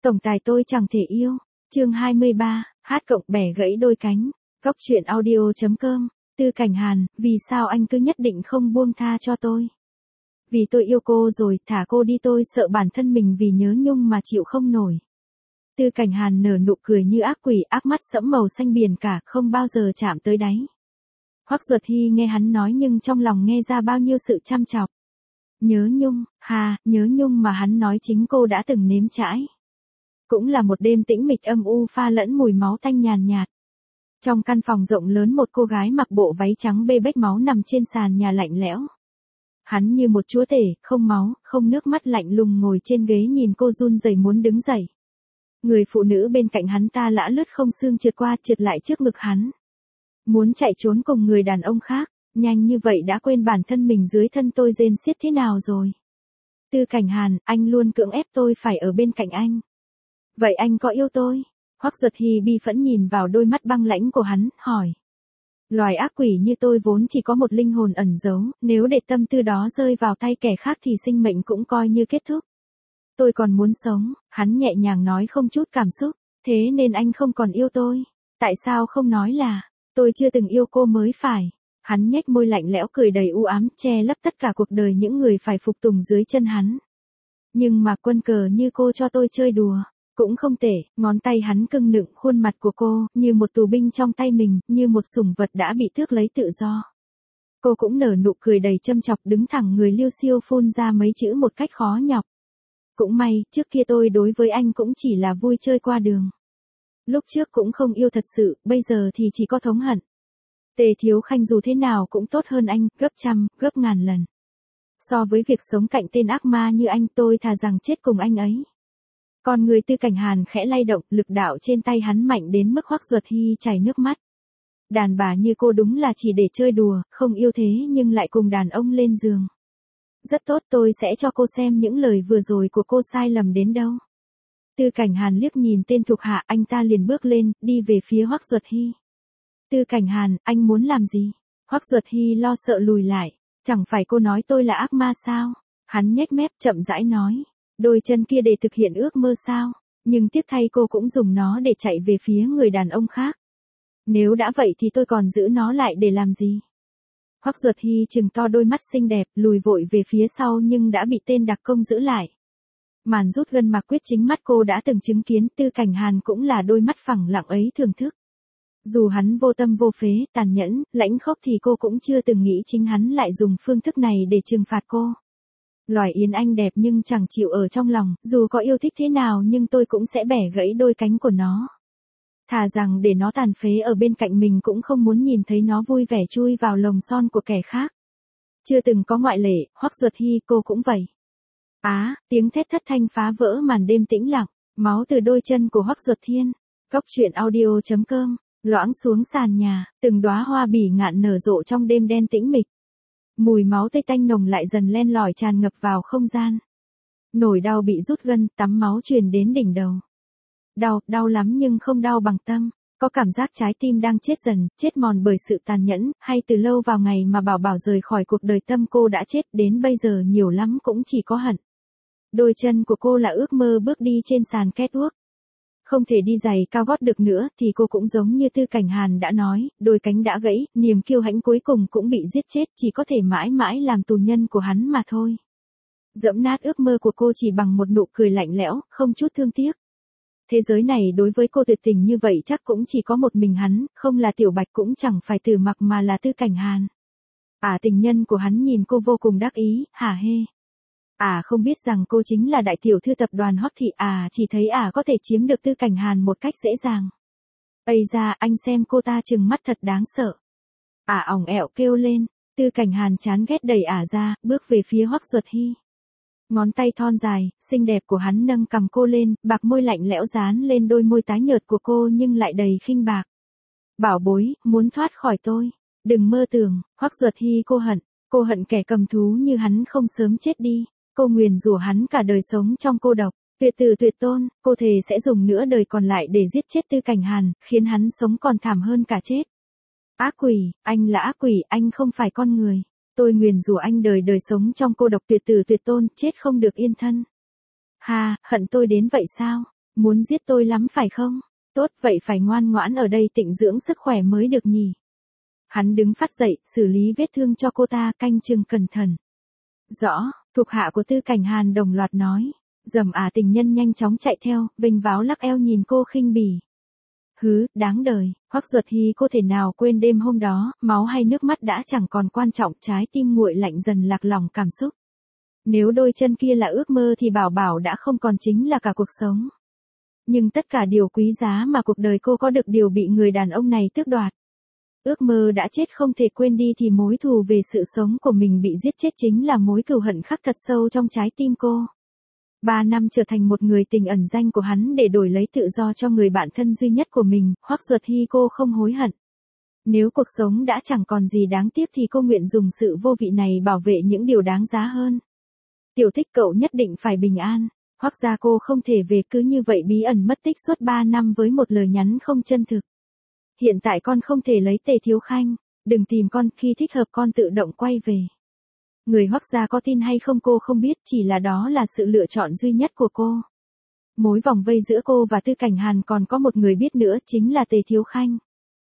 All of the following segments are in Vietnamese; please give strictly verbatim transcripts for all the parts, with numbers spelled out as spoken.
Tổng tài tôi chẳng thể yêu. Chương hai mươi ba, hát cộng bẻ gãy đôi cánh. Góc truyện audio chấm com. Tư Cảnh Hàn, vì sao anh cứ nhất định không buông tha cho tôi? Vì tôi yêu cô rồi, thả cô đi, tôi sợ bản thân mình vì nhớ nhung mà chịu không nổi. Tư Cảnh Hàn nở nụ cười như ác quỷ, ác mắt sẫm màu xanh biển cả, không bao giờ chạm tới đáy. Hoắc Duật Hy nghe hắn nói nhưng trong lòng nghe ra bao nhiêu sự chăm chọc. Nhớ nhung, hà, nhớ nhung mà hắn nói chính cô đã từng nếm trải. Cũng là một đêm tĩnh mịch âm u pha lẫn mùi máu tanh nhàn nhạt. Trong căn phòng rộng lớn, một cô gái mặc bộ váy trắng bê bết máu nằm trên sàn nhà lạnh lẽo. Hắn như một chúa tể, không máu, không nước mắt, lạnh lùng ngồi trên ghế nhìn cô run rẩy muốn đứng dậy. Người phụ nữ bên cạnh hắn ta lã lướt không xương trượt qua trượt lại trước ngực hắn. Muốn chạy trốn cùng người đàn ông khác, nhanh như vậy đã quên bản thân mình dưới thân tôi rên xiết thế nào rồi. Tư Cảnh Hàn, anh luôn cưỡng ép tôi phải ở bên cạnh anh. Vậy anh có yêu tôi? Hoắc Duật Hy bi phẫn nhìn vào đôi mắt băng lãnh của hắn, hỏi. Loài ác quỷ như tôi vốn chỉ có một linh hồn ẩn giấu, nếu để tâm tư đó rơi vào tay kẻ khác thì sinh mệnh cũng coi như kết thúc. Tôi còn muốn sống, hắn nhẹ nhàng nói không chút cảm xúc, thế nên anh không còn yêu tôi. Tại sao không nói là, tôi chưa từng yêu cô mới phải. Hắn nhếch môi lạnh lẽo cười đầy u ám, che lấp tất cả cuộc đời những người phải phục tùng dưới chân hắn. Nhưng mà quân cờ như cô cho tôi chơi đùa, cũng không tệ. Ngón tay hắn cưng nựng khuôn mặt của cô, như một tù binh trong tay mình, như một sủng vật đã bị tước lấy tự do. Cô cũng nở nụ cười đầy châm chọc, đứng thẳng người liêu xiêu phun ra mấy chữ một cách khó nhọc. Cũng may, trước kia tôi đối với anh cũng chỉ là vui chơi qua đường. Lúc trước cũng không yêu thật sự, bây giờ thì chỉ có thống hận. Tề Thiếu Khanh dù thế nào cũng tốt hơn anh, gấp trăm, gấp ngàn lần. So với việc sống cạnh tên ác ma như anh, tôi thà rằng chết cùng anh ấy. Còn người Tư Cảnh Hàn khẽ lay động, lực đạo trên tay hắn mạnh đến mức Hoắc Duật Hy chảy nước mắt. Đàn bà như cô đúng là chỉ để chơi đùa, không yêu thế nhưng lại cùng đàn ông lên giường. Rất tốt, tôi sẽ cho cô xem những lời vừa rồi của cô sai lầm đến đâu. Tư Cảnh Hàn liếc nhìn tên thuộc hạ, anh ta liền bước lên, đi về phía Hoắc Duật Hy. Tư Cảnh Hàn, anh muốn làm gì? Hoắc Duật Hy lo sợ lùi lại. Chẳng phải cô nói tôi là ác ma sao? Hắn nhếch mép chậm rãi nói. Đôi chân kia để thực hiện ước mơ sao? Nhưng tiếc thay cô cũng dùng nó để chạy về phía người đàn ông khác. Nếu đã vậy thì tôi còn giữ nó lại để làm gì? Hoắc Duật Hy trừng to đôi mắt xinh đẹp, lùi vội về phía sau nhưng đã bị tên đặc công giữ lại. Màn rút gân mạc quyết chính mắt cô đã từng chứng kiến, Tư Cảnh Hàn cũng là đôi mắt phẳng lặng ấy thưởng thức. Dù hắn vô tâm vô phế, tàn nhẫn, lãnh khốc thì cô cũng chưa từng nghĩ chính hắn lại dùng phương thức này để trừng phạt cô. Loài yến anh đẹp nhưng chẳng chịu ở trong lòng, dù có yêu thích thế nào nhưng tôi cũng sẽ bẻ gãy đôi cánh của nó. Thà rằng để nó tàn phế ở bên cạnh mình cũng không muốn nhìn thấy nó vui vẻ chui vào lồng son của kẻ khác. Chưa từng có ngoại lệ, Hoắc Duật Hy cô cũng vậy. Á, tiếng thét thất thanh phá vỡ màn đêm tĩnh lặng, máu từ đôi chân của Hoắc Duật Thiên. Góc truyện audio chấm com, loãng xuống sàn nhà, từng đóa hoa bỉ ngạn nở rộ trong đêm đen tĩnh mịch. Mùi máu tươi tanh nồng lại dần len lỏi tràn ngập vào không gian. Nổi đau bị rút gân, tắm máu truyền đến đỉnh đầu. Đau, đau lắm nhưng không đau bằng tâm. Có cảm giác trái tim đang chết dần, chết mòn bởi sự tàn nhẫn, hay từ lâu vào ngày mà Bảo Bảo rời khỏi cuộc đời tâm cô đã chết, đến bây giờ nhiều lắm cũng chỉ có hận. Đôi chân của cô là ước mơ bước đi trên sàn catwalk. Không thể đi giày cao gót được nữa thì cô cũng giống như Tư Cảnh Hàn đã nói, đôi cánh đã gãy, niềm kiêu hãnh cuối cùng cũng bị giết chết, chỉ có thể mãi mãi làm tù nhân của hắn mà thôi. Dẫm nát ước mơ của cô chỉ bằng một nụ cười lạnh lẽo, không chút thương tiếc. Thế giới này đối với cô tuyệt tình như vậy chắc cũng chỉ có một mình hắn, không là Tiểu Bạch cũng chẳng phải Tử Mặc mà là Tư Cảnh Hàn. À, tình nhân của hắn nhìn cô vô cùng đắc ý, hả hê. À, không biết rằng cô chính là đại tiểu thư tập đoàn Hoắc thị, à chỉ thấy à có thể chiếm được Tư Cảnh Hàn một cách dễ dàng. Ây da, anh xem cô ta trừng mắt thật đáng sợ. À ỏng ẹo kêu lên, Tư Cảnh Hàn chán ghét đẩy ả ra, bước về phía Hoắc Duật Hy. Ngón tay thon dài, xinh đẹp của hắn nâng cằm cô lên, bạc môi lạnh lẽo dán lên đôi môi tái nhợt của cô nhưng lại đầy khinh bạc. Bảo bối, muốn thoát khỏi tôi, đừng mơ tưởng. Hoắc Duật Hy cô hận, cô hận kẻ cầm thú như hắn không sớm chết đi. Cô nguyền rủa hắn cả đời sống trong cô độc, tuyệt tử tuyệt tôn, cô thề sẽ dùng nửa đời còn lại để giết chết Tư Cảnh Hàn, khiến hắn sống còn thảm hơn cả chết. Ác quỷ, anh là ác quỷ, anh không phải con người. Tôi nguyền rủa anh đời đời sống trong cô độc tuyệt tử tuyệt tôn, chết không được yên thân. Ha, hận tôi đến vậy sao? Muốn giết tôi lắm phải không? Tốt, vậy phải ngoan ngoãn ở đây tịnh dưỡng sức khỏe mới được nhỉ. Hắn đứng phát dậy, xử lý vết thương cho cô ta, canh chừng cẩn thận. Rõ, thuộc hạ của Tư Cảnh Hàn đồng loạt nói. Dầm à tình nhân nhanh chóng chạy theo, vênh váo lắc eo nhìn cô khinh bỉ. Hứ, đáng đời, Hoắc Duật Hy cô thể nào quên đêm hôm đó, máu hay nước mắt đã chẳng còn quan trọng, trái tim nguội lạnh dần lạc lòng cảm xúc. Nếu đôi chân kia là ước mơ thì Bảo Bảo đã không còn chính là cả cuộc sống. Nhưng tất cả điều quý giá mà cuộc đời cô có được đều bị người đàn ông này tước đoạt. Ước mơ đã chết không thể quên đi thì mối thù về sự sống của mình bị giết chết chính là mối cừu hận khắc thật sâu trong trái tim cô. Ba năm trở thành một người tình ẩn danh của hắn để đổi lấy tự do cho người bạn thân duy nhất của mình, Hoắc Duật Hy cô không hối hận. Nếu cuộc sống đã chẳng còn gì đáng tiếc thì cô nguyện dùng sự vô vị này bảo vệ những điều đáng giá hơn. Tiểu Tích cậu nhất định phải bình an. Hoắc gia cô không thể về cứ như vậy bí ẩn mất tích suốt ba năm với một lời nhắn không chân thực. Hiện tại con không thể lấy Tề Thiếu Khanh, đừng tìm con, khi thích hợp con tự động quay về. Người Hoắc gia có tin hay không cô không biết, chỉ là đó là sự lựa chọn duy nhất của cô. Mối vòng vây giữa cô và Tư Cảnh Hàn còn có một người biết nữa, chính là Tề Thiếu Khanh.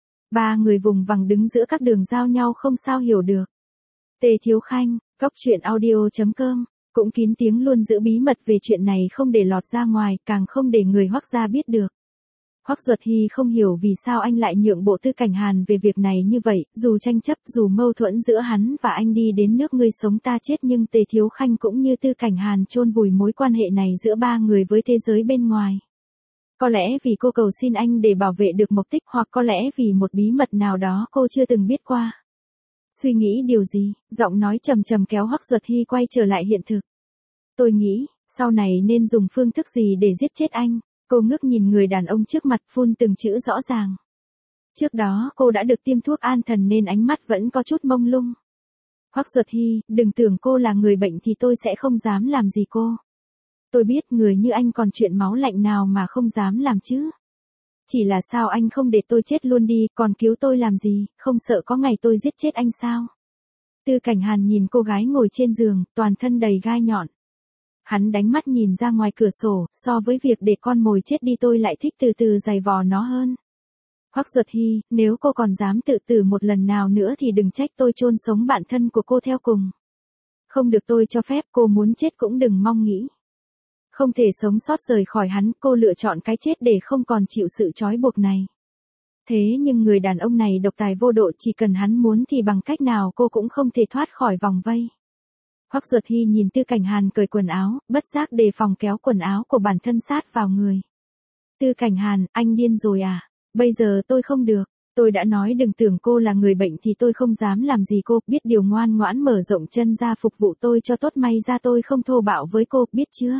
Ba người vùng vằng đứng giữa các đường giao nhau không sao hiểu được. Tề Thiếu Khanh, Cóc Truyện Audio chấm com, cũng kín tiếng luôn giữ bí mật về chuyện này không để lọt ra ngoài, càng không để người Hoắc gia biết được. Hoắc Duật Hy không hiểu vì sao anh lại nhượng bộ Tư Cảnh Hàn về việc này như vậy, dù tranh chấp, dù mâu thuẫn giữa hắn và anh đi đến nước ngươi sống ta chết nhưng Tề Thiếu Khanh cũng như Tư Cảnh Hàn chôn vùi mối quan hệ này giữa ba người với thế giới bên ngoài. Có lẽ vì cô cầu xin anh để bảo vệ được Mộc Tích, hoặc có lẽ vì một bí mật nào đó cô chưa từng biết qua. Suy nghĩ điều gì, giọng nói trầm trầm kéo Hoắc Duật Hy quay trở lại hiện thực. Tôi nghĩ, sau này nên dùng phương thức gì để giết chết anh. Cô ngước nhìn người đàn ông trước mặt, phun từng chữ rõ ràng. Trước đó cô đã được tiêm thuốc an thần nên ánh mắt vẫn có chút mông lung. Hoắc Duật Hy, đừng tưởng cô là người bệnh thì tôi sẽ không dám làm gì cô. Tôi biết người như anh còn chuyện máu lạnh nào mà không dám làm chứ. Chỉ là sao anh không để tôi chết luôn đi, còn cứu tôi làm gì, không sợ có ngày tôi giết chết anh sao? Tư Cảnh Hàn nhìn cô gái ngồi trên giường, toàn thân đầy gai nhọn. Hắn đánh mắt nhìn ra ngoài cửa sổ, so với việc để con mồi chết đi tôi lại thích từ từ giày vò nó hơn. Hoắc Duật Hy, nếu cô còn dám tự tử một lần nào nữa thì đừng trách tôi chôn sống bạn thân của cô theo cùng. Không được tôi cho phép, cô muốn chết cũng đừng mong nghĩ. Không thể sống sót rời khỏi hắn, cô lựa chọn cái chết để không còn chịu sự trói buộc này. Thế nhưng người đàn ông này độc tài vô độ, chỉ cần hắn muốn thì bằng cách nào cô cũng không thể thoát khỏi vòng vây. Hoắc Duật Hy nhìn Tư Cảnh Hàn cởi quần áo, bất giác đề phòng kéo quần áo của bản thân sát vào người. Tư Cảnh Hàn, anh điên rồi à? Bây giờ tôi không được. Tôi đã nói đừng tưởng cô là người bệnh thì tôi không dám làm gì cô, biết điều ngoan ngoãn mở rộng chân ra phục vụ tôi cho tốt, may ra tôi không thô bạo với cô, biết chưa?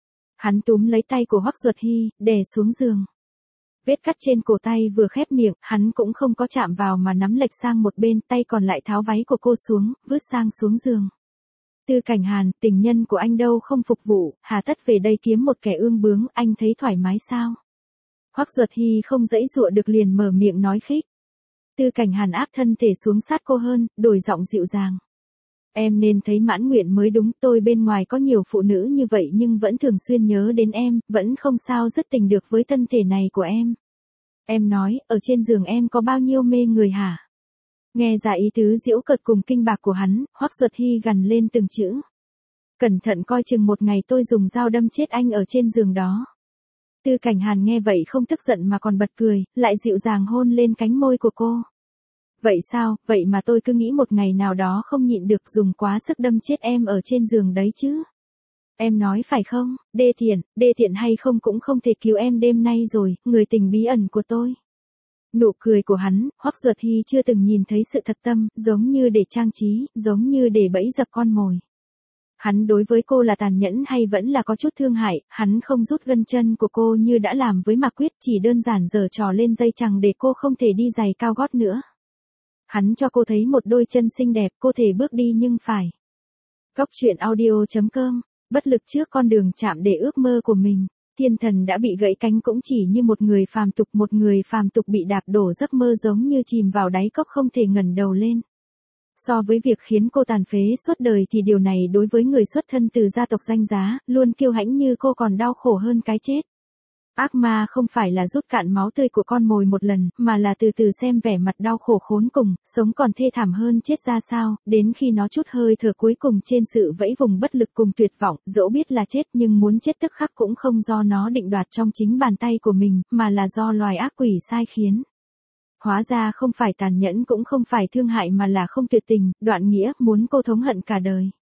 Hắn túm lấy tay của Hoắc Duật Hy, đè xuống giường. Vết cắt trên cổ tay vừa khép miệng, hắn cũng không có chạm vào mà nắm lệch sang một bên, tay còn lại tháo váy của cô xuống, vứt sang xuống giường. Tư Cảnh Hàn, tình nhân của anh đâu không phục vụ, hà tất về đây kiếm một kẻ ương bướng, anh thấy thoải mái sao? Hoắc Duật Hy không dãy dụa được liền mở miệng nói khích. Tư Cảnh Hàn áp thân thể xuống sát cô hơn, đổi giọng dịu dàng. Em nên thấy mãn nguyện mới đúng, tôi bên ngoài có nhiều phụ nữ như vậy nhưng vẫn thường xuyên nhớ đến em, vẫn không sao dứt tình được với thân thể này của em. Em nói, ở trên giường em có bao nhiêu mê người hả? Nghe ra ý tứ giễu cợt cùng kinh bạc của hắn, Hoắc Duật Hy gằn lên từng chữ. Cẩn thận coi chừng một ngày tôi dùng dao đâm chết anh ở trên giường đó. Tư Cảnh Hàn nghe vậy không tức giận mà còn bật cười, lại dịu dàng hôn lên cánh môi của cô. Vậy sao, vậy mà tôi cứ nghĩ một ngày nào đó không nhịn được dùng quá sức đâm chết em ở trên giường đấy chứ. Em nói phải không, đê tiện, đê tiện hay không cũng không thể cứu em đêm nay rồi, người tình bí ẩn của tôi. Nụ cười của hắn, Hoắc Duật Hy chưa từng nhìn thấy sự thật tâm, giống như để trang trí, giống như để bẫy dập con mồi. Hắn đối với cô là tàn nhẫn hay vẫn là có chút thương hại, hắn không rút gân chân của cô như đã làm với Mạc Quyết, chỉ đơn giản giở trò lên dây chằng để cô không thể đi giày cao gót nữa. Hắn cho cô thấy một đôi chân xinh đẹp, cô thể bước đi nhưng phải. Cóc Truyện Audio chấm com, bất lực trước con đường chạm để ước mơ của mình. Thiên thần đã bị gãy cánh cũng chỉ như một người phàm tục, một người phàm tục bị đạp đổ giấc mơ giống như chìm vào đáy cốc không thể ngẩng đầu lên. So với việc khiến cô tàn phế suốt đời thì điều này đối với người xuất thân từ gia tộc danh giá, luôn kiêu hãnh như cô còn đau khổ hơn cái chết. Ác ma không phải là rút cạn máu tươi của con mồi một lần, mà là từ từ xem vẻ mặt đau khổ khốn cùng, sống còn thê thảm hơn chết ra sao, đến khi nó chút hơi thở cuối cùng trên sự vẫy vùng bất lực cùng tuyệt vọng, dẫu biết là chết nhưng muốn chết tức khắc cũng không do nó định đoạt trong chính bàn tay của mình, mà là do loài ác quỷ sai khiến. Hóa ra không phải tàn nhẫn cũng không phải thương hại mà là không tuyệt tình, đoạn nghĩa, muốn cô thống hận cả đời.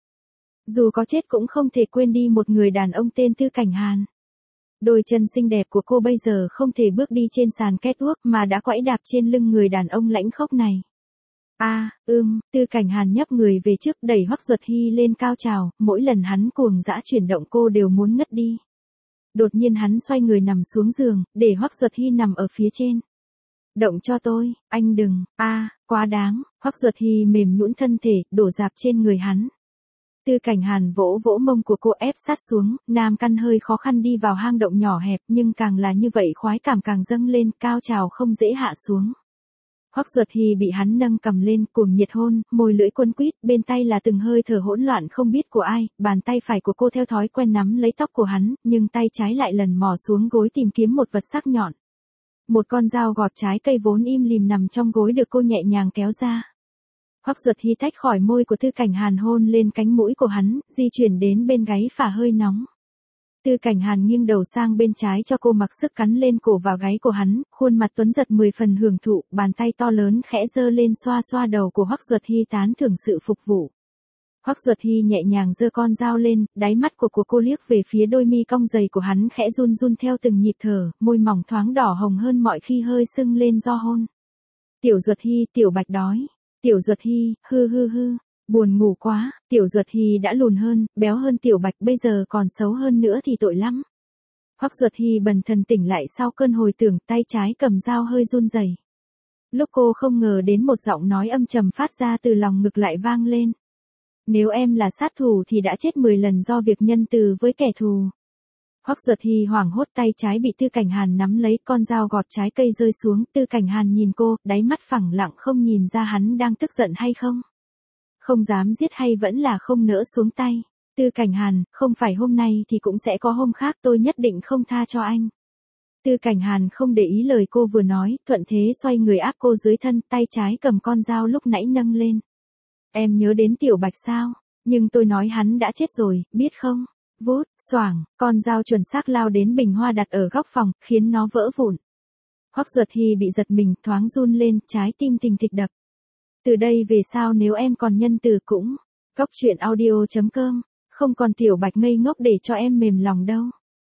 Dù có chết cũng không thể quên đi một người đàn ông tên Tư Cảnh Hàn. Đôi chân xinh đẹp của cô bây giờ không thể bước đi trên sàn catwalk mà đã quẫy đạp trên lưng người đàn ông lãnh khốc này. A, à, ưm, Tư Cảnh Hàn nhấp người về trước đẩy Hoắc Duật Hy lên cao trào, mỗi lần hắn cuồng dã chuyển động cô đều muốn ngất đi. Đột nhiên hắn xoay người nằm xuống giường, để Hoắc Duật Hy nằm ở phía trên. Động cho tôi, anh đừng, a, à, quá đáng, Hoắc Duật Hy mềm nhũn thân thể, đổ dạp trên người hắn. Tư Cảnh Hàn vỗ vỗ mông của cô ép sát xuống, nam căn hơi khó khăn đi vào hang động nhỏ hẹp nhưng càng là như vậy khoái cảm càng dâng lên, cao trào không dễ hạ xuống. Hoắc Duật Hy bị hắn nâng cầm lên, cuồng nhiệt hôn, môi lưỡi quấn quýt, bên tay là từng hơi thở hỗn loạn không biết của ai, bàn tay phải của cô theo thói quen nắm lấy tóc của hắn, nhưng tay trái lại lần mò xuống gối tìm kiếm một vật sắc nhọn. Một con dao gọt trái cây vốn im lìm nằm trong gối được cô nhẹ nhàng kéo ra. Hoắc Duật Hy tách khỏi môi của Tư Cảnh Hàn hôn lên cánh mũi của hắn, di chuyển đến bên gáy phả hơi nóng. Tư Cảnh Hàn nghiêng đầu sang bên trái cho cô mặc sức cắn lên cổ vào gáy của hắn, khuôn mặt tuấn giật mười phần hưởng thụ, bàn tay to lớn khẽ giơ lên xoa xoa đầu của Hoắc Duật Hy tán thưởng sự phục vụ. Hoắc Duật Hy nhẹ nhàng giơ con dao lên, đáy mắt của, của cô liếc về phía đôi mi cong dày của hắn khẽ run run theo từng nhịp thở, môi mỏng thoáng đỏ hồng hơn mọi khi hơi sưng lên do hôn. Tiểu Duật Hy, Tiểu Bạch đói. Tiểu Duật Hy, hư hư hư, buồn ngủ quá, Tiểu Duật Hy đã lùn hơn, béo hơn Tiểu Bạch bây giờ còn xấu hơn nữa thì tội lắm. Hoắc Duật Hy bần thần tỉnh lại sau cơn hồi tưởng, tay trái cầm dao hơi run rẩy. Lúc cô không ngờ đến một giọng nói âm trầm phát ra từ lòng ngực lại vang lên. Nếu em là sát thủ thì đã chết mười lần do việc nhân từ với kẻ thù. Hoắc Duật Hy hoảng hốt, tay trái bị Tư Cảnh Hàn nắm lấy, con dao gọt trái cây rơi xuống, Tư Cảnh Hàn nhìn cô, đáy mắt phẳng lặng không nhìn ra hắn đang tức giận hay không. Không dám giết hay vẫn là không nỡ xuống tay. Tư Cảnh Hàn, không phải hôm nay thì cũng sẽ có hôm khác, tôi nhất định không tha cho anh. Tư Cảnh Hàn không để ý lời cô vừa nói, thuận thế xoay người áp cô dưới thân, tay trái cầm con dao lúc nãy nâng lên. Em nhớ đến Tiểu Bạch sao? Nhưng tôi nói hắn đã chết rồi, biết không? Vút, xoảng, con dao chuẩn xác lao đến bình hoa đặt ở góc phòng, khiến nó vỡ vụn. Hoắc Duật Hy bị giật mình, thoáng run lên, trái tim thình thịch đập. Từ đây về sau nếu em còn nhân từ cũng, Cóc truyện audio chấm com, không còn Tiểu Bạch ngây ngốc để cho em mềm lòng đâu.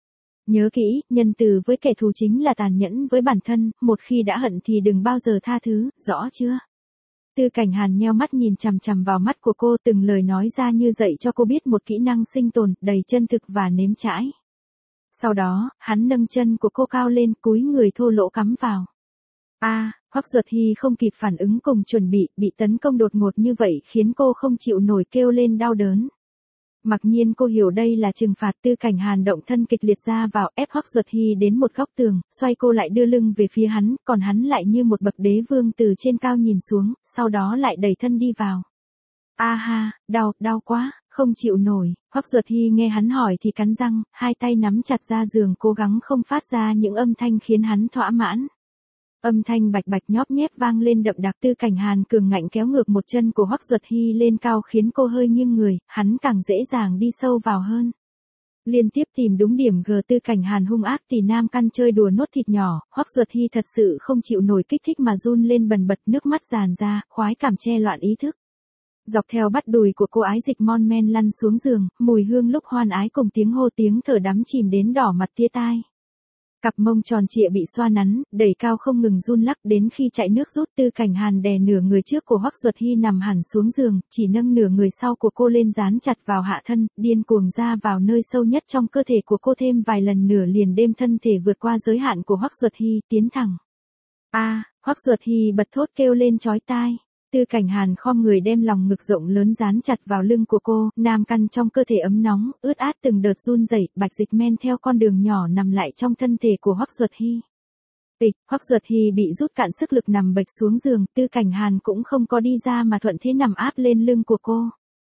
Nhớ kỹ, nhân từ với kẻ thù chính là tàn nhẫn với bản thân, một khi đã hận thì đừng bao giờ tha thứ, rõ chưa? Tư Cảnh Hàn nheo mắt nhìn chằm chằm vào mắt của cô, từng lời nói ra như dạy cho cô biết một kỹ năng sinh tồn, đầy chân thực và nếm trải. Sau đó, hắn nâng chân của cô cao lên, cúi người thô lỗ cắm vào. A, à, Hoắc Duật Hy không kịp phản ứng cùng chuẩn bị, bị tấn công đột ngột như vậy khiến cô không chịu nổi kêu lên đau đớn. Mặc nhiên cô hiểu đây là trừng phạt. Tư Cảnh Hàn động thân kịch liệt ra vào, ép Hoắc Duật Hy đến một góc tường, xoay cô lại đưa lưng về phía hắn, còn hắn lại như một bậc đế vương từ trên cao nhìn xuống, sau đó lại đẩy thân đi vào. A ha, đau, đau quá, không chịu nổi. Hoắc Duật Hy nghe hắn hỏi thì cắn răng, hai tay nắm chặt ra giường cố gắng không phát ra những âm thanh khiến hắn thỏa mãn. Âm thanh bạch bạch nhóp nhép vang lên đậm đặc. Tư Cảnh Hàn cường ngạnh kéo ngược một chân của Hoắc Duật Hy lên cao khiến cô hơi nghiêng người, hắn càng dễ dàng đi sâu vào hơn. Liên tiếp tìm đúng điểm G. Tư Cảnh Hàn hung ác tỉ nam căn chơi đùa nốt thịt nhỏ, Hoắc Duật Hy thật sự không chịu nổi kích thích mà run lên bần bật, nước mắt giàn ra, khoái cảm che loạn ý thức. Dọc theo bắp đùi của cô ái dịch mon men lăn xuống giường, mùi hương lúc hoan ái cùng tiếng hô tiếng thở đắm chìm đến đỏ mặt tia tai. Cặp mông tròn trịa bị xoa nắn, đẩy cao không ngừng run lắc, đến khi chạy nước rút. Tư Cảnh Hàn đè nửa người trước của Hoắc Duật Hy nằm hẳn xuống giường, chỉ nâng nửa người sau của cô lên dán chặt vào hạ thân, điên cuồng ra vào nơi sâu nhất trong cơ thể của cô thêm vài lần nửa liền đêm, thân thể vượt qua giới hạn của Hoắc Duật Hy, tiến thẳng. A, à, Hoắc Duật Hy bật thốt kêu lên chói tai. Tư Cảnh Hàn khom người đem lòng ngực rộng lớn dán chặt vào lưng của cô, nam căn trong cơ thể ấm nóng, ướt át từng đợt run rẩy, bạch dịch men theo con đường nhỏ nằm lại trong thân thể của Hoắc Duật Hy. Bịch, Hoắc Duật Hy bị rút cạn sức lực nằm bệch xuống giường, Tư Cảnh Hàn cũng không có đi ra mà thuận thế nằm áp lên lưng của cô.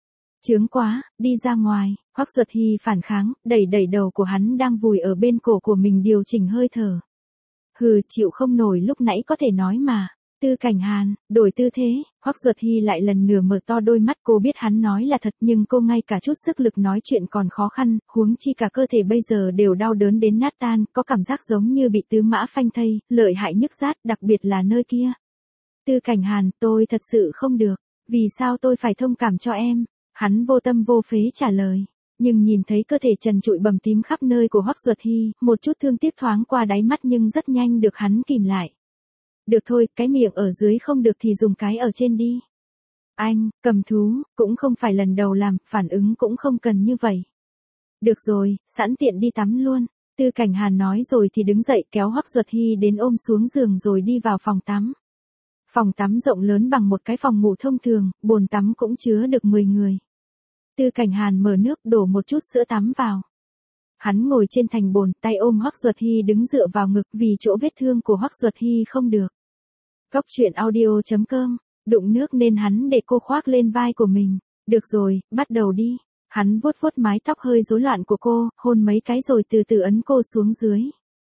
Chướng quá, đi ra ngoài. Hoắc Duật Hy phản kháng, đẩy đẩy đầu của hắn đang vùi ở bên cổ của mình điều chỉnh hơi thở. Hừ, chịu không nổi lúc nãy có thể nói mà. Tư Cảnh Hàn, đổi tư thế, Hoắc Duật Hy lại lần nữa mở to đôi mắt, cô biết hắn nói là thật nhưng cô ngay cả chút sức lực nói chuyện còn khó khăn, huống chi cả cơ thể bây giờ đều đau đớn đến nát tan, có cảm giác giống như bị tứ mã phanh thây, lợi hại nhức rát, đặc biệt là nơi kia. Tư Cảnh Hàn, tôi thật sự không được, vì sao tôi phải thông cảm cho em? Hắn vô tâm vô phế trả lời. Nhưng nhìn thấy cơ thể trần trụi bầm tím khắp nơi của Hoắc Duật Hy, một chút thương tiếc thoáng qua đáy mắt nhưng rất nhanh được hắn kìm lại. Được thôi, cái miệng ở dưới không được thì dùng cái ở trên đi. Anh, cầm thú, cũng không phải lần đầu làm, phản ứng cũng không cần như vậy. Được rồi, sẵn tiện đi tắm luôn. Tư Cảnh Hàn nói rồi thì đứng dậy kéo Hoắc Duật Hy đến ôm xuống giường rồi đi vào phòng tắm. Phòng tắm rộng lớn bằng một cái phòng ngủ thông thường, bồn tắm cũng chứa được mười người. Tư Cảnh Hàn mở nước đổ một chút sữa tắm vào. Hắn ngồi trên thành bồn, tay ôm Hoắc Duật Hy đứng dựa vào ngực vì chỗ vết thương của Hoắc Duật Hy không được. Góc truyện audio chấm com, đụng nước nên hắn để cô khoác lên vai của mình. Được rồi, bắt đầu đi. Hắn vuốt vuốt mái tóc hơi rối loạn của cô, hôn mấy cái rồi từ từ ấn cô xuống dưới.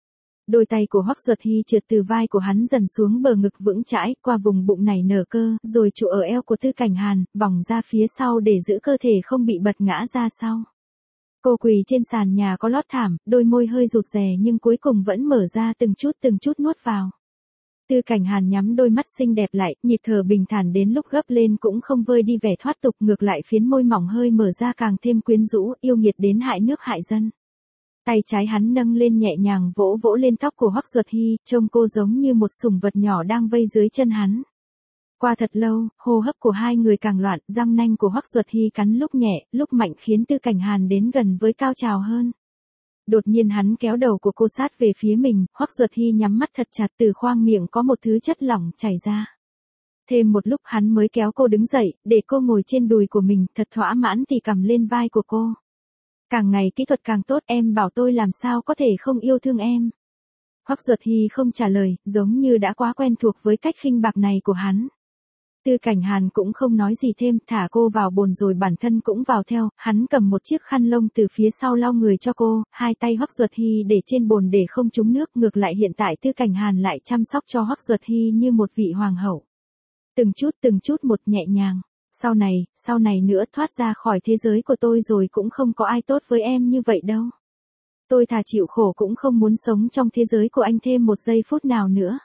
Đôi tay của Hoắc Duật Hy trượt từ vai của hắn dần xuống bờ ngực vững chãi, qua vùng bụng nảy nở cơ, rồi trụ ở eo của Tư Cảnh Hàn, vòng ra phía sau để giữ cơ thể không bị bật ngã ra sau. Cô quỳ trên sàn nhà có lót thảm, đôi môi hơi rụt rè nhưng cuối cùng vẫn mở ra từng chút từng chút nuốt vào. Tư Cảnh Hàn nhắm đôi mắt xinh đẹp lại, nhịp thở bình thản đến lúc gấp lên cũng không vơi đi vẻ thoát tục, ngược lại phiến môi mỏng hơi mở ra càng thêm quyến rũ, yêu nghiệt đến hại nước hại dân. Tay trái hắn nâng lên nhẹ nhàng vỗ vỗ lên tóc của Hoắc Duật Hy, trông cô giống như một sủng vật nhỏ đang vây dưới chân hắn. Qua thật lâu, hô hấp của hai người càng loạn, răng nanh của Hoắc Duật Hy cắn lúc nhẹ, lúc mạnh khiến Tư Cảnh Hàn đến gần với cao trào hơn. Đột nhiên hắn kéo đầu của cô sát về phía mình, Hoắc Duật Hy nhắm mắt thật chặt, từ khoang miệng có một thứ chất lỏng chảy ra. Thêm một lúc hắn mới kéo cô đứng dậy, để cô ngồi trên đùi của mình, thật thỏa mãn thì cầm lên vai của cô. Càng ngày kỹ thuật càng tốt, em bảo tôi làm sao có thể không yêu thương em. Hoắc Duật Hy không trả lời, giống như đã quá quen thuộc với cách khinh bạc này của hắn. Tư Cảnh Hàn cũng không nói gì thêm, thả cô vào bồn rồi bản thân cũng vào theo, hắn cầm một chiếc khăn lông từ phía sau lau người cho cô, hai tay Hoắc Duật Hy để trên bồn để không trúng nước, ngược lại hiện tại Tư Cảnh Hàn lại chăm sóc cho Hoắc Duật Hy như một vị hoàng hậu. Từng chút từng chút một nhẹ nhàng, sau này, sau này nữa thoát ra khỏi thế giới của tôi rồi cũng không có ai tốt với em như vậy đâu. Tôi thà chịu khổ cũng không muốn sống trong thế giới của anh thêm một giây phút nào nữa.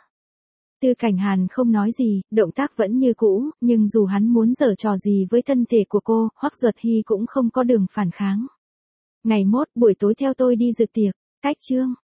Tư Cảnh Hàn không nói gì, động tác vẫn như cũ, nhưng dù hắn muốn giở trò gì với thân thể của cô, Hoắc Duật Hy cũng không có đường phản kháng. Ngày mốt buổi tối theo tôi đi dự tiệc, cách chương.